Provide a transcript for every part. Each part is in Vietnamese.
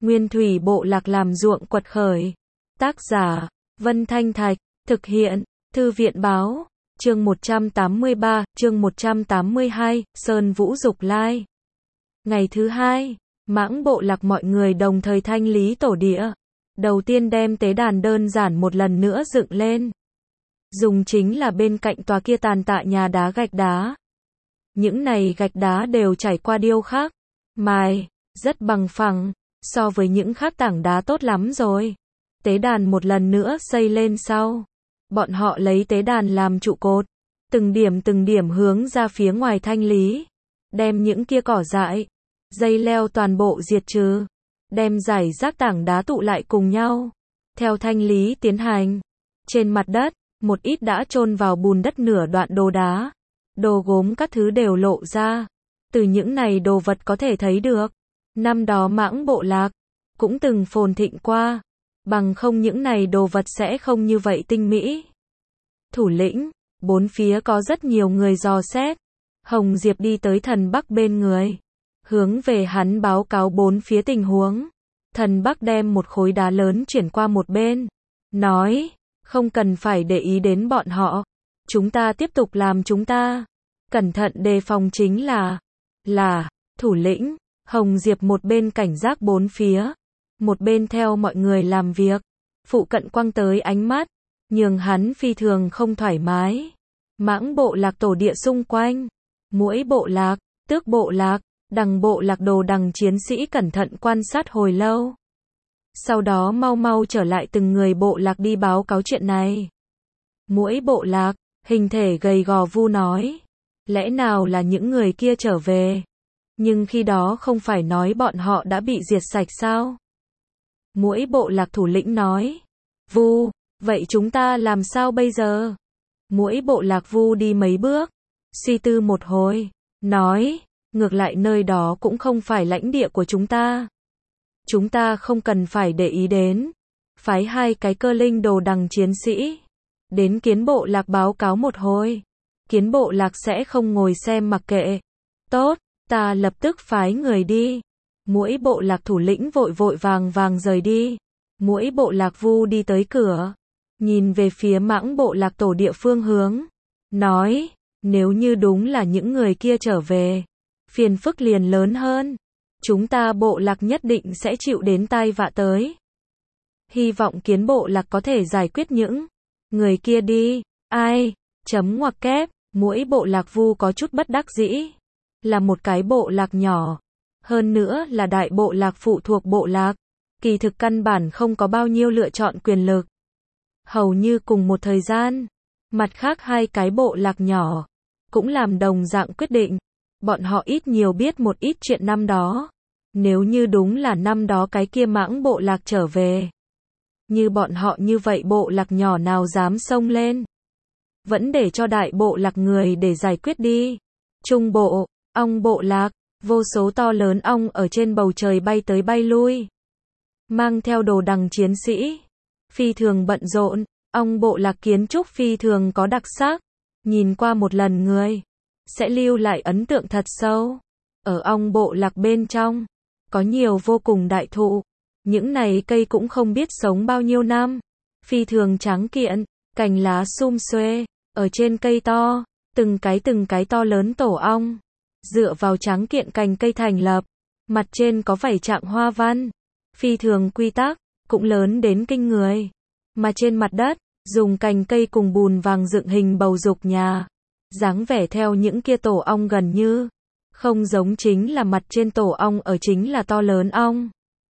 Nguyên thủy bộ lạc làm ruộng quật khởi. Tác giả, Vân Thanh Thạch, thực hiện, Thư viện Báo, chương 183, chương 182, Sơn Vũ Dục Lai. Ngày thứ hai, Mãng bộ lạc mọi người đồng thời thanh lý tổ địa. Đầu tiên đem tế đàn đơn giản một lần nữa dựng lên. Dùng chính là bên cạnh tòa kia tàn tạ nhà đá gạch đá. Những này gạch đá đều trải qua điêu khắc, mài, rất bằng phẳng, so với những khác tảng đá tốt lắm rồi. Tế đàn một lần nữa xây lên sau. Bọn họ lấy tế đàn làm trụ cột, từng điểm hướng ra phía ngoài thanh lý. Đem những kia cỏ dại, dây leo toàn bộ diệt trừ. Đem rải rác tảng đá tụ lại cùng nhau. Theo thanh lý tiến hành. Trên mặt đất, một ít đã chôn vào bùn đất nửa đoạn đồ đá. Đồ gốm các thứ đều lộ ra. Từ những này đồ vật có thể thấy được. Năm đó Mãng bộ lạc cũng từng phồn thịnh qua. Bằng không những này đồ vật sẽ không như vậy tinh mỹ. Thủ lĩnh, bốn phía có rất nhiều người dò xét. Hồng Diệp đi tới Thần Bắc bên người. Hướng về hắn báo cáo bốn phía tình huống. Thần Bắc đem một khối đá lớn chuyển qua một bên. Nói, không cần phải để ý đến bọn họ. Chúng ta tiếp tục làm chúng ta. Cẩn thận đề phòng chính là, thủ lĩnh. Hồng Diệp một bên cảnh giác bốn phía. Một bên theo mọi người làm việc. Phụ cận quăng tới ánh mắt. Nhường hắn phi thường không thoải mái. Mãng bộ lạc tổ địa xung quanh. Muỗi bộ lạc, Tước bộ lạc, Đằng bộ lạc đồ đằng chiến sĩ cẩn thận quan sát hồi lâu. Sau đó mau trở lại từng người bộ lạc đi báo cáo chuyện này. Muỗi bộ lạc, hình thể gầy gò Vu nói. Lẽ nào là những người kia trở về? Nhưng khi đó không phải nói bọn họ đã bị diệt sạch sao? Muỗi bộ lạc thủ lĩnh nói. Vu, vậy chúng ta làm sao bây giờ? Muỗi bộ lạc Vu đi mấy bước, suy tư một hồi, nói, ngược lại nơi đó cũng không phải lãnh địa của chúng ta. Chúng ta không cần phải để ý đến. Phái hai cái cơ linh đồ đằng chiến sĩ. Đến kiến bộ lạc báo cáo một hồi. Kiến bộ lạc sẽ không ngồi xem mặc kệ. Tốt, ta lập tức phái người đi. Muỗi bộ lạc thủ lĩnh vội vàng rời đi. Muỗi bộ lạc Vu đi tới cửa. Nhìn về phía Mãng bộ lạc tổ địa phương hướng. Nói, nếu như đúng là những người kia trở về. Phiền phức liền lớn hơn. Chúng ta bộ lạc nhất định sẽ chịu đến tai vạ tới. Hy vọng kiến bộ lạc có thể giải quyết những người kia đi. Ai? Chấm ngoặc kép. Muỗi bộ lạc Vu có chút bất đắc dĩ. Là một cái bộ lạc nhỏ. Hơn nữa là đại bộ lạc phụ thuộc bộ lạc. Kỳ thực căn bản không có bao nhiêu lựa chọn quyền lực. Hầu như cùng một thời gian. Mặt khác hai cái bộ lạc nhỏ. Cũng làm đồng dạng quyết định. Bọn họ ít nhiều biết một ít chuyện năm đó. Nếu như đúng là năm đó cái kia Mãng bộ lạc trở về. Như bọn họ như vậy bộ lạc nhỏ nào dám xông lên. Vẫn để cho đại bộ lạc người để giải quyết đi. Trung bộ, ong bộ lạc, vô số to lớn ong ở trên bầu trời bay tới bay lui. Mang theo đồ đằng chiến sĩ. Phi thường bận rộn, ong bộ lạc kiến trúc phi thường có đặc sắc. Nhìn qua một lần người. Sẽ lưu lại ấn tượng thật sâu. Ở ong bộ lạc bên trong. Có nhiều vô cùng đại thụ. Những này cây cũng không biết sống bao nhiêu năm. Phi thường tráng kiện. Cành lá sum xuê. Ở trên cây to. Từng cái to lớn tổ ong. Dựa vào tráng kiện cành cây thành lập. Mặt trên có vảy trạng hoa văn. Phi thường quy tắc. Cũng lớn đến kinh người. Mà trên mặt đất. Dùng cành cây cùng bùn vàng dựng hình bầu dục nhà. Dáng vẻ theo những kia tổ ong gần như. Không giống chính là mặt trên tổ ong ở chính là to lớn ong.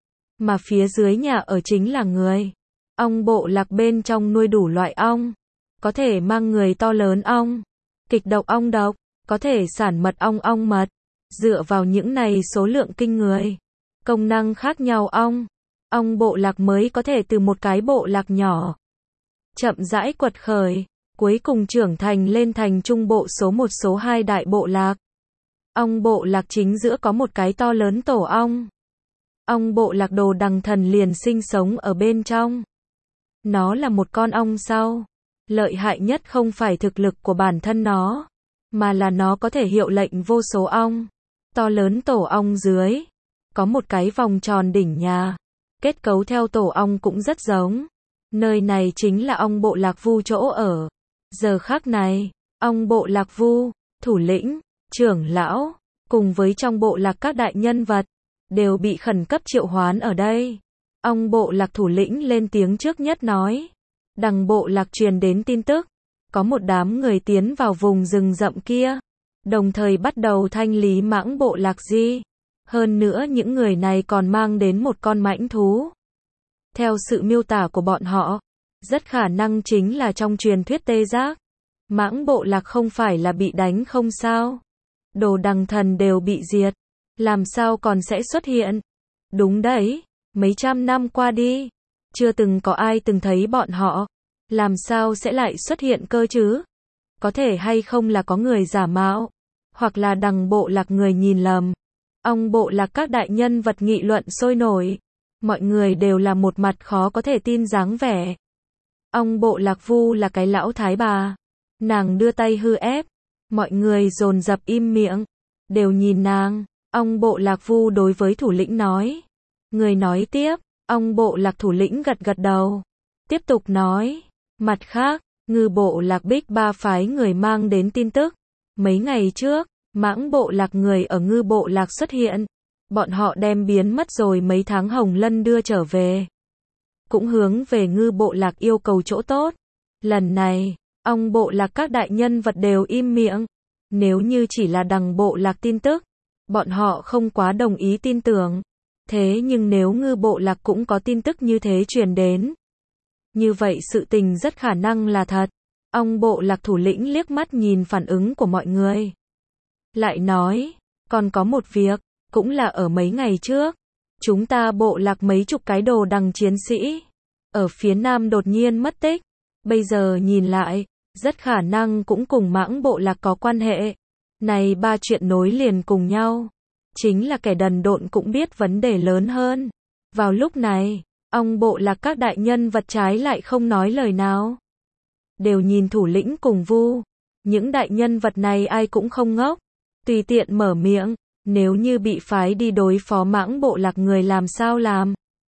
Mà phía dưới nhà ở chính là người. Ong bộ lạc bên trong nuôi đủ loại ong. Có thể mang người to lớn ong. Kịch độc ong độc. Có thể sản mật ong mật. Dựa vào những này số lượng kinh người. Công năng khác nhau ong. Ong bộ lạc mới có thể từ một cái bộ lạc nhỏ. Chậm rãi quật khởi. Cuối cùng trưởng thành lên thành trung bộ số 1 số 2 đại bộ lạc. Ong bộ lạc chính giữa có một cái to lớn tổ ong. Ong bộ lạc đồ đằng thần liền sinh sống ở bên trong. Nó là một con ong sau. Lợi hại nhất không phải thực lực của bản thân nó. Mà là nó có thể hiệu lệnh vô số ong. To lớn tổ ong dưới. Có một cái vòng tròn đỉnh nhà. Kết cấu theo tổ ong cũng rất giống. Nơi này chính là ong bộ lạc Vu chỗ ở. Giờ khắc này, ong bộ lạc Vu, thủ lĩnh, trưởng lão, cùng với trong bộ lạc các đại nhân vật, đều bị khẩn cấp triệu hoán ở đây. Ong bộ lạc thủ lĩnh lên tiếng trước nhất nói. Đằng bộ lạc truyền đến tin tức. Có một đám người tiến vào vùng rừng rậm kia. Đồng thời bắt đầu thanh lý mãng bộ lạc di. Hơn nữa những người này còn mang đến một con mãnh thú. Theo sự miêu tả của bọn họ, rất khả năng chính là trong truyền thuyết tê giác. Mãng bộ lạc không phải là bị đánh không sao. Đồ đằng thần đều bị diệt. Làm sao còn sẽ xuất hiện? Đúng đấy, mấy trăm năm qua đi. Chưa từng có ai từng thấy bọn họ. Làm sao sẽ lại xuất hiện cơ chứ? Có thể hay không là có người giả mạo. Hoặc là đằng bộ lạc người nhìn lầm. Ong bộ lạc các đại nhân vật nghị luận sôi nổi. Mọi người đều là một mặt khó có thể tin dáng vẻ. Ong bộ lạc Vu là cái lão thái bà. Nàng đưa tay hư ép. Mọi người dồn dập im miệng. Đều nhìn nàng. Ong bộ lạc Vu đối với thủ lĩnh nói. Người nói tiếp. Ong bộ lạc thủ lĩnh gật gật đầu. Tiếp tục nói. Mặt khác, ngư bộ lạc Bích Ba phái người mang đến tin tức. Mấy ngày trước, mãng bộ lạc người ở ngư bộ lạc xuất hiện. Bọn họ đem biến mất rồi mấy tháng Hồng Lân đưa trở về. Cũng hướng về ngư bộ lạc yêu cầu chỗ tốt. Lần này, ong bộ lạc các đại nhân vật đều im miệng. Nếu như chỉ là đằng bộ lạc tin tức, bọn họ không quá đồng ý tin tưởng. Thế nhưng nếu ngư bộ lạc cũng có tin tức như thế truyền đến, như vậy sự tình rất khả năng là thật. Ong bộ lạc thủ lĩnh liếc mắt nhìn phản ứng của mọi người. Lại nói, còn có một việc, cũng là ở mấy ngày trước. Chúng ta bộ lạc mấy chục cái đồ đằng chiến sĩ. Ở phía nam đột nhiên mất tích. Bây giờ nhìn lại, rất khả năng cũng cùng mãng bộ lạc có quan hệ. Này ba chuyện nối liền cùng nhau. Chính là kẻ đần độn cũng biết vấn đề lớn hơn. Vào lúc này, ong bộ lạc các đại nhân vật trái lại không nói lời nào. Đều nhìn thủ lĩnh cùng Vu. Những đại nhân vật này ai cũng không ngốc. Tùy tiện mở miệng. Nếu như bị phái đi đối phó mãng bộ lạc người làm sao làm?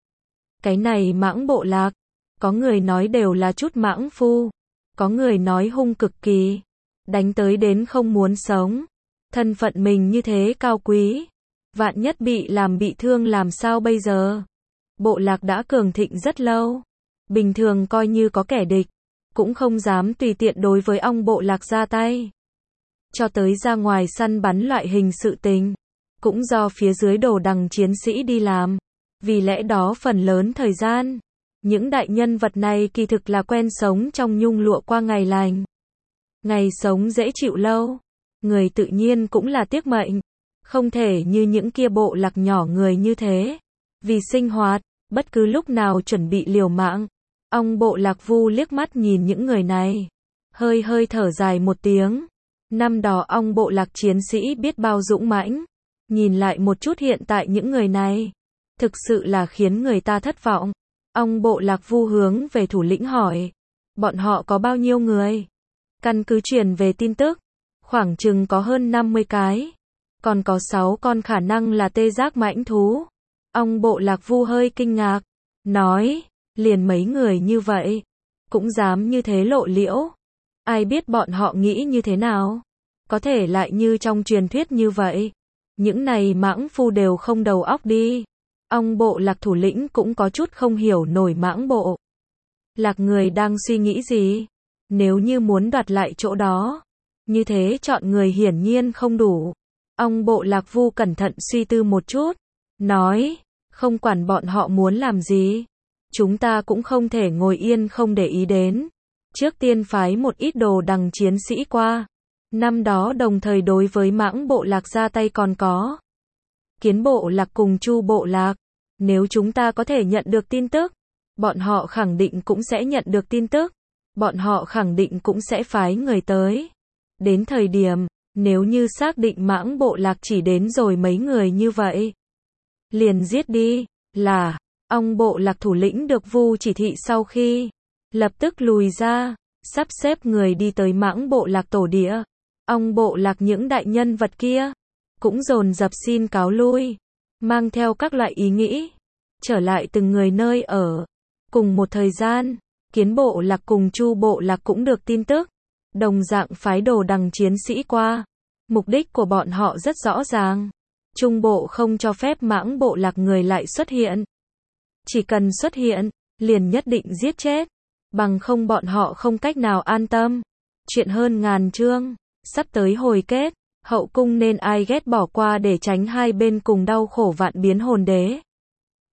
Cái này mãng bộ lạc. Có người nói đều là chút mãng phu. Có người nói hung cực kỳ. Đánh tới đến không muốn sống. Thân phận mình như thế cao quý. Vạn nhất bị làm bị thương làm sao bây giờ? Bộ lạc đã cường thịnh rất lâu. Bình thường coi như có kẻ địch. Cũng không dám tùy tiện đối với ong bộ lạc ra tay. Cho tới ra ngoài săn bắn loại hình sự tình. Cũng do phía dưới đồ đằng chiến sĩ đi làm. Vì lẽ đó phần lớn thời gian, những đại nhân vật này kỳ thực là quen sống trong nhung lụa qua ngày lành. Ngày sống dễ chịu lâu. Người tự nhiên cũng là tiếc mệnh. Không thể như những kia bộ lạc nhỏ người như thế. Vì sinh hoạt, bất cứ lúc nào chuẩn bị liều mạng. Ong bộ lạc Vu liếc mắt nhìn những người này. Hơi thở dài một tiếng. Năm đó ong bộ lạc chiến sĩ biết bao dũng mãnh. Nhìn lại một chút hiện tại những người này. Thực sự là khiến người ta thất vọng. Ong bộ lạc Vu hướng về thủ lĩnh hỏi. Bọn họ có bao nhiêu người? Căn cứ truyền về tin tức. Khoảng chừng có hơn 50 cái. Còn có 6 con khả năng là tê giác mãnh thú. Ong bộ lạc Vu hơi kinh ngạc. Nói, liền mấy người như vậy. Cũng dám như thế lộ liễu. Ai biết bọn họ nghĩ như thế nào? Có thể lại như trong truyền thuyết như vậy. Những này mãng phu đều không đầu óc đi. Ong bộ lạc thủ lĩnh cũng có chút không hiểu nổi mãng bộ lạc người đang suy nghĩ gì. Nếu như muốn đoạt lại chỗ đó, như thế chọn người hiển nhiên không đủ. Ong bộ lạc Vu cẩn thận suy tư một chút. Nói, không quản bọn họ muốn làm gì. Chúng ta cũng không thể ngồi yên không để ý đến. Trước tiên phái một ít đồ đằng chiến sĩ qua. Năm đó đồng thời đối với mãng bộ lạc ra tay còn có Kiến bộ lạc cùng Chu bộ lạc. Nếu chúng ta có thể nhận được tin tức, bọn họ khẳng định cũng sẽ nhận được tin tức. Bọn họ khẳng định cũng sẽ phái người tới. Đến thời điểm, nếu như xác định mãng bộ lạc chỉ đến rồi mấy người như vậy, liền giết đi. Là, ong bộ lạc thủ lĩnh được Vu chỉ thị sau khi lập tức lùi ra, sắp xếp người đi tới mãng bộ lạc tổ địa. Ong bộ lạc những đại nhân vật kia cũng dồn dập xin cáo lui, mang theo các loại ý nghĩ. trở lại từng người nơi ở. Cùng một thời gian, Kiến bộ lạc cùng Chu bộ lạc cũng được tin tức. Đồng dạng phái đồ đằng chiến sĩ qua. Mục đích của bọn họ rất rõ ràng. Trung bộ không cho phép Mãng bộ lạc người lại xuất hiện. Chỉ cần xuất hiện, liền nhất định giết chết. Bằng không bọn họ không cách nào an tâm. Chuyện hơn ngàn chương. Sắp tới hồi kết. Hậu cung nên ai ghét bỏ qua để tránh hai bên cùng đau khổ vạn biến hồn đế.